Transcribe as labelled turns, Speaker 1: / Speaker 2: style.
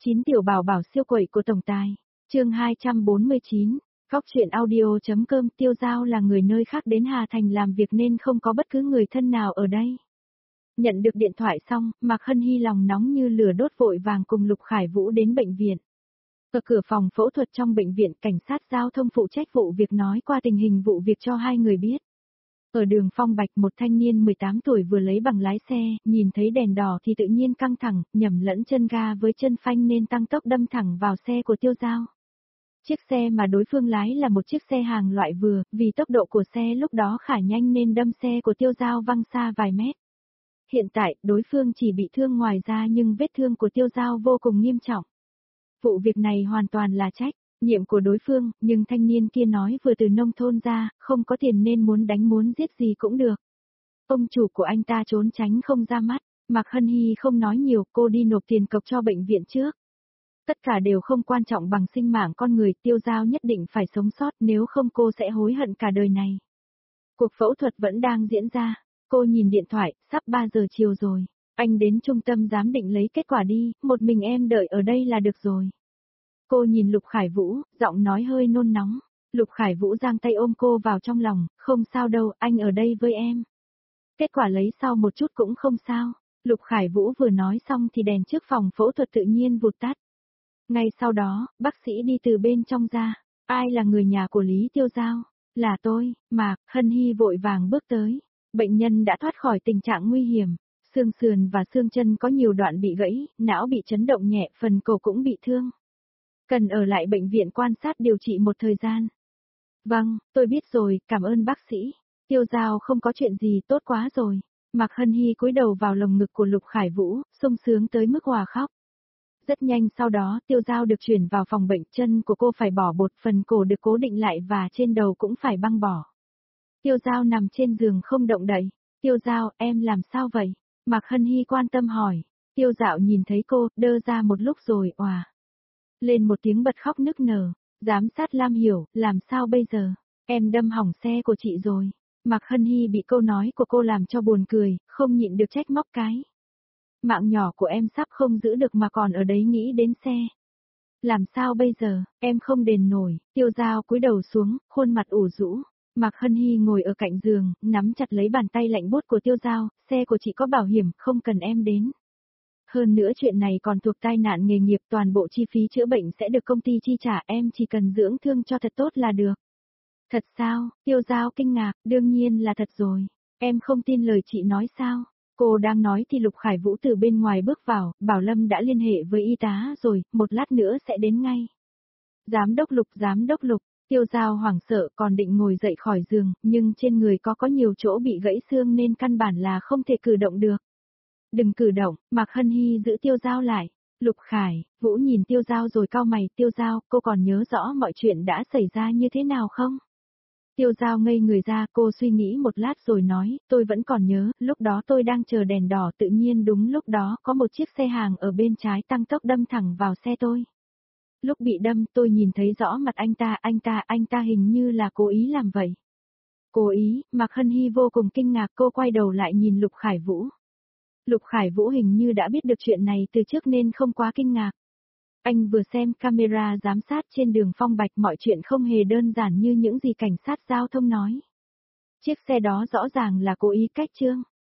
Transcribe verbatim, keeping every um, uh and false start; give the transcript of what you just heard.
Speaker 1: chín tiểu bảo bảo siêu quậy của tổng tài. Chương hai trăm bốn mươi chín. Cóc truyện audio.com. Tiêu Giao là người nơi khác đến Hà Thành làm việc nên không có bất cứ người thân nào ở đây. Nhận được điện thoại xong, Mạc Hân Hy lòng nóng như lửa đốt vội vàng cùng Lục Khải Vũ đến bệnh viện. Ở cửa phòng phẫu thuật trong bệnh viện, cảnh sát giao thông phụ trách vụ việc nói qua tình hình vụ việc cho hai người biết. Ở đường Phong Bạch, một thanh niên mười tám tuổi vừa lấy bằng lái xe, nhìn thấy đèn đỏ thì tự nhiên căng thẳng, nhầm lẫn chân ga với chân phanh nên tăng tốc đâm thẳng vào xe của Tiêu Giao. Chiếc xe mà đối phương lái là một chiếc xe hàng loại vừa, vì tốc độ của xe lúc đó khá nhanh nên đâm xe của Tiêu Giao văng xa vài mét. Hiện tại, đối phương chỉ bị thương ngoài da nhưng vết thương của Tiêu Giao vô cùng nghiêm trọng. Vụ việc này hoàn toàn là trách nhiệm của đối phương, nhưng thanh niên kia nói vừa từ nông thôn ra, không có tiền nên muốn đánh muốn giết gì cũng được. Ông chủ của anh ta trốn tránh không ra mắt, Mạc Hân Hy không nói nhiều, cô đi nộp tiền cọc cho bệnh viện trước. Tất cả đều không quan trọng bằng sinh mạng con người, Tiêu Giao nhất định phải sống sót, nếu không cô sẽ hối hận cả đời này. Cuộc phẫu thuật vẫn đang diễn ra, cô nhìn điện thoại, sắp ba giờ chiều rồi, anh đến trung tâm giám định lấy kết quả đi, một mình em đợi ở đây là được rồi. Cô nhìn Lục Khải Vũ, giọng nói hơi nôn nóng. Lục Khải Vũ giang tay ôm cô vào trong lòng, không sao đâu, anh ở đây với em. Kết quả lấy sau một chút cũng không sao. Lục Khải Vũ vừa nói xong thì đèn trước phòng phẫu thuật tự nhiên vụt tắt. Ngay sau đó, bác sĩ đi từ bên trong ra. Ai là người nhà của Lý Tiêu Giao? Là tôi. Mạc Hân Hy vội vàng bước tới. Bệnh nhân đã thoát khỏi tình trạng nguy hiểm. Xương sườn và xương chân có nhiều đoạn bị gãy, não bị chấn động nhẹ, phần cổ cũng bị thương. Cần ở lại bệnh viện quan sát điều trị một thời gian. Vâng, tôi biết rồi, cảm ơn bác sĩ. Tiêu Giao không có chuyện gì, tốt quá rồi. Mạc Hân Hy cúi đầu vào lồng ngực của Lục Khải Vũ, sung sướng tới mức hòa khóc. Rất nhanh sau đó, Tiêu Giao được chuyển vào phòng bệnh, chân của cô phải bỏ bột, phần cổ được cố định lại và trên đầu cũng phải băng bó. Tiêu Giao nằm trên giường không động đậy. Tiêu Giao, em làm sao vậy? Mạc Hân Hy quan tâm hỏi. Tiêu Dạo nhìn thấy cô, đơ ra một lúc rồi, òa. Lên một tiếng bật khóc nức nở. Giám sát Lam hiểu, làm sao bây giờ? Em đâm hỏng xe của chị rồi. Mạc Hân Hy bị câu nói của cô làm cho buồn cười, không nhịn được trách móc cái. Mạng nhỏ của em sắp không giữ được mà còn ở đấy nghĩ đến xe. Làm sao bây giờ, em không đền nổi. Tiêu Giao cúi đầu xuống, khuôn mặt ủ rũ. Mạc Hân Hy ngồi ở cạnh giường, nắm chặt lấy bàn tay lạnh buốt của Tiêu Giao, xe của chị có bảo hiểm, không cần em đến. Hơn nữa chuyện này còn thuộc tai nạn nghề nghiệp, toàn bộ chi phí chữa bệnh sẽ được công ty chi trả, em chỉ cần dưỡng thương cho thật tốt là được. Thật sao? Tiêu Giao kinh ngạc, đương nhiên là thật rồi. Em không tin lời chị nói sao? Cô đang nói thì Lục Khải Vũ từ bên ngoài bước vào, bảo Lâm đã liên hệ với y tá rồi, một lát nữa sẽ đến ngay. Giám đốc Lục, giám đốc Lục. Tiêu Giao hoảng sợ còn định ngồi dậy khỏi giường, nhưng trên người có có nhiều chỗ bị gãy xương nên căn bản là không thể cử động được. Đừng cử động, Mạc Hân Hy giữ Tiêu Giao lại. Lục Khải, Vũ nhìn Tiêu Giao rồi cau mày, Tiêu Giao, cô còn nhớ rõ mọi chuyện đã xảy ra như thế nào không? Tiêu Giao ngây người ra, cô suy nghĩ một lát rồi nói, tôi vẫn còn nhớ, lúc đó tôi đang chờ đèn đỏ, tự nhiên đúng lúc đó có một chiếc xe hàng ở bên trái tăng tốc đâm thẳng vào xe tôi. Lúc bị đâm tôi nhìn thấy rõ mặt anh ta, anh ta, anh ta hình như là cố ý làm vậy. Cố ý, Mạc Hân Hy vô cùng kinh ngạc, cô quay đầu lại nhìn Lục Khải Vũ. Lục Khải Vũ hình như đã biết được chuyện này từ trước nên không quá kinh ngạc. Anh vừa xem camera giám sát trên đường Phong Bạch, mọi chuyện không hề đơn giản như những gì cảnh sát giao thông nói. Chiếc xe đó rõ ràng là cố ý cách chương.